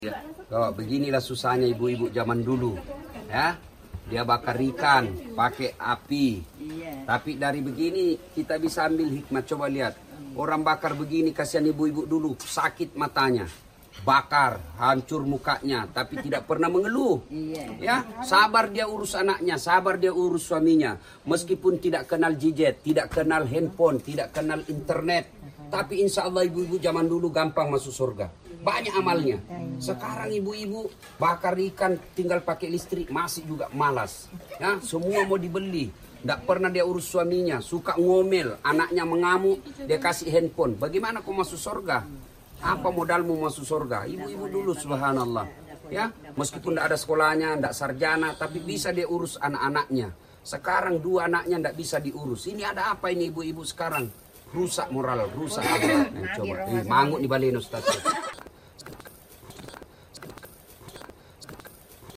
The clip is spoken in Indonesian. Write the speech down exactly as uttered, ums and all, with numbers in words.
Ya. Oh, beginilah susahnya ibu-ibu zaman dulu, ya. Dia bakar ikan pakai api. Tapi dari begini kita bisa ambil hikmah. Coba lihat, orang bakar begini, kasihan ibu-ibu dulu, sakit matanya, bakar, hancur mukanya, tapi tidak pernah mengeluh. Ya, sabar dia urus anaknya, sabar dia urus suaminya. Meskipun tidak kenal gadget, tidak kenal handphone, tidak kenal internet, tapi insya Allah ibu-ibu zaman dulu gampang masuk surga. Banyak amalnya. Sekarang ibu-ibu bakar ikan tinggal pakai listrik masih juga malas. Ya, semua mau dibeli. Tidak pernah dia urus suaminya, suka ngomel, anaknya mengamuk, dia kasih handphone. Bagaimana kau masuk surga? Apa modalmu masuk surga? Ibu-ibu dulu subhanallah. Ya, meskipun tidak ada sekolahnya, tidak sarjana, tapi bisa dia urus anak-anaknya. Sekarang dua anaknya tidak bisa diurus. Ini ada apa ini ibu-ibu sekarang? Rusak moral, rusak akhlak. Nah, coba, eh, mangut di balik Ustaz.